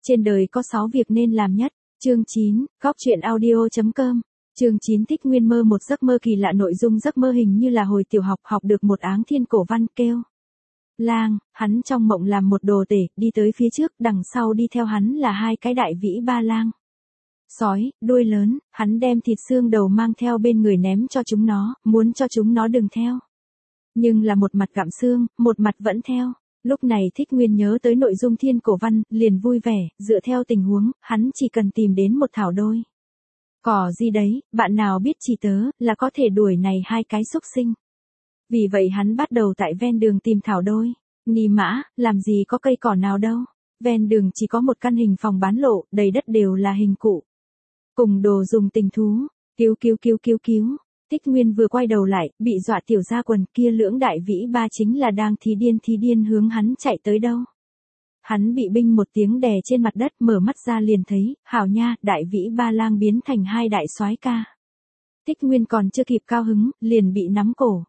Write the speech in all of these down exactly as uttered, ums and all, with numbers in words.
Trên đời có sáu việc nên làm nhất. Chương chín, Góc truyện audio chấm com. Chương chín Thích Nguyên mơ một giấc mơ kỳ lạ, nội dung giấc mơ hình như là hồi tiểu học học được một áng thiên cổ văn kêu. Lang, hắn trong mộng làm một đồ tể, đi tới phía trước, đằng sau đi theo hắn là hai cái đại vĩ ba lang. Sói, đuôi lớn, hắn đem thịt xương đầu mang theo bên người ném cho chúng nó, muốn cho chúng nó đừng theo. Nhưng là một mặt gặm xương, một mặt vẫn theo. Lúc này Thích Nguyên nhớ tới nội dung thiên cổ văn, liền vui vẻ, dựa theo tình huống, hắn chỉ cần tìm đến một thảo đôi. Cỏ gì đấy, bạn nào biết chỉ tớ, là có thể đuổi này hai cái xúc sinh. Vì vậy hắn bắt đầu tại ven đường tìm thảo đôi. Ni mã, làm gì có cây cỏ nào đâu. Ven đường chỉ có một căn hình phòng bán lộ, đầy đất đều là hình cụ. Cùng đồ dùng tình thú, cứu cứu cứu cứu cứu. Thích Nguyên vừa quay đầu lại, bị dọa tiểu ra quần, kia lưỡng đại vĩ ba chính là đang thí điên thí điên hướng hắn chạy tới đâu. Hắn bị binh một tiếng đè trên mặt đất, mở mắt ra liền thấy, hảo nha, đại vĩ ba lang biến thành hai đại soái ca. Thích Nguyên còn chưa kịp cao hứng, liền bị nắm cổ.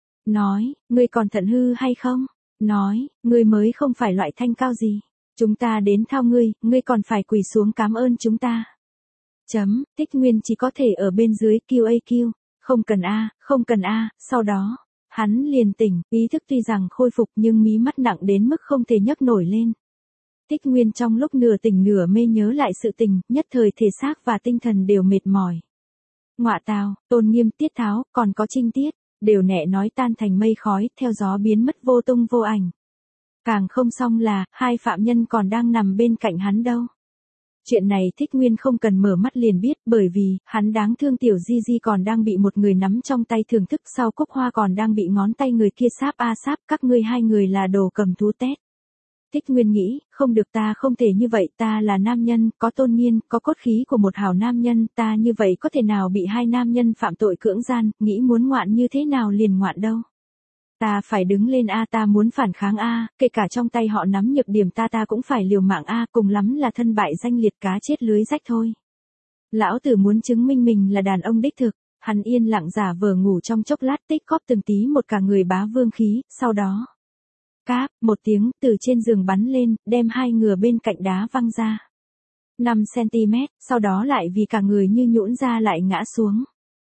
Nói, ngươi còn thận hư hay không? Nói, ngươi mới không phải loại thanh cao gì. Chúng ta đến thao ngươi, ngươi còn phải quỳ xuống cảm ơn chúng ta. Chấm, Thích Nguyên chỉ có thể ở bên dưới kêu a kêu. Không cần a, không cần a, sau đó, hắn liền tỉnh, ý thức tuy rằng khôi phục nhưng mí mắt nặng đến mức không thể nhấc nổi lên. Thích Nguyên trong lúc nửa tỉnh nửa mê nhớ lại sự tình, nhất thời thể xác và tinh thần đều mệt mỏi. Ngọa tào, Tôn Nghiêm, Tiết Tháo, còn có Trinh Tiết, đều nhẹ nói tan thành mây khói, theo gió biến mất vô tung vô ảnh. Càng không xong là, hai phạm nhân còn đang nằm bên cạnh hắn đâu. Chuyện này Thích Nguyên không cần mở mắt liền biết, bởi vì, hắn đáng thương tiểu Di Di còn đang bị một người nắm trong tay thưởng thức, sau Cúc Hoa còn đang bị ngón tay người kia sáp a sáp, các ngươi hai người là đồ cầm thú tét. Thích Nguyên nghĩ, không được, ta không thể như vậy, ta là nam nhân, có tôn nghiêm, có cốt khí của một hảo nam nhân, ta như vậy có thể nào bị hai nam nhân phạm tội cưỡng gian, nghĩ muốn ngoạn như thế nào liền ngoạn đâu. Ta phải đứng lên a, ta muốn phản kháng a, kể cả trong tay họ nắm nhược điểm ta ta cũng phải liều mạng a, cùng lắm là thân bại danh liệt, cá chết lưới rách thôi. Lão tử muốn chứng minh mình là đàn ông đích thực, hắn yên lặng giả vờ ngủ trong chốc lát, tích góp từng tí một cả người bá vương khí, sau đó. Cáp, một tiếng, từ trên giường bắn lên, đem hai ngựa bên cạnh đá văng ra. năm xăng-ti-mét, sau đó lại vì cả người như nhũn ra lại ngã xuống.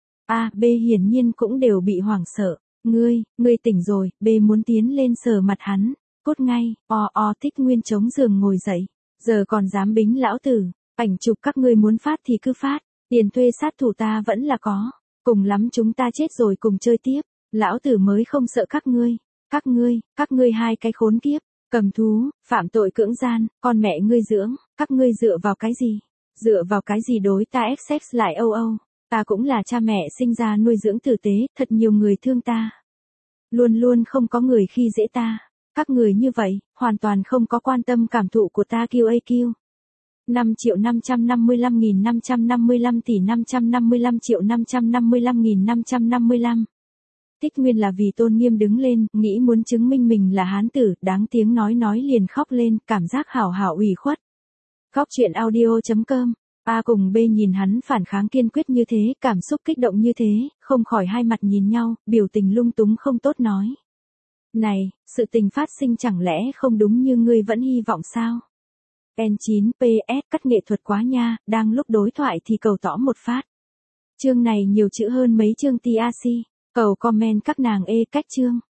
A, B hiển nhiên cũng đều bị hoảng sợ. Ngươi, ngươi tỉnh rồi, B muốn tiến lên sờ mặt hắn. Cốt ngay, o o Thích Nguyên chống giường ngồi dậy. Giờ còn dám bính lão tử. Ảnh chụp các ngươi muốn phát thì cứ phát. Tiền thuê sát thủ ta vẫn là có. Cùng lắm chúng ta chết rồi cùng chơi tiếp. Lão tử mới không sợ các ngươi. Các ngươi, các ngươi hai cái khốn kiếp. Cầm thú, phạm tội cưỡng gian, con mẹ ngươi dưỡng. Các ngươi dựa vào cái gì? Dựa vào cái gì đối ta ép sex lại âu âu? Ta cũng là cha mẹ sinh ra nuôi dưỡng tử tế, thật nhiều người thương ta. Luôn luôn không có người khi dễ ta. Các người như vậy, hoàn toàn không có quan tâm cảm thụ của ta kêu a kêu. năm triệu năm trăm năm mươi lăm nghìn năm trăm năm mươi lăm tỷ năm trăm năm mươi lăm triệu năm trăm năm mươi lăm nghìn năm trăm năm mươi lăm. Thích Nguyên là vì tôn nghiêm đứng lên, nghĩ muốn chứng minh mình là hán tử, đáng tiếng nói nói liền khóc lên, cảm giác hảo hảo ủy khuất. Góc truyện audio chấm com. A cùng B nhìn hắn phản kháng kiên quyết như thế, cảm xúc kích động như thế, không khỏi hai mặt nhìn nhau, biểu tình lung túng không tốt nói. Này, sự tình phát sinh chẳng lẽ không đúng như ngươi vẫn hy vọng sao? en chín pê ét cắt nghệ thuật quá nha, đang lúc đối thoại thì cầu tỏ một phát. Chương này nhiều chữ hơn mấy chương tê a xê, cầu comment các nàng ê cách chương.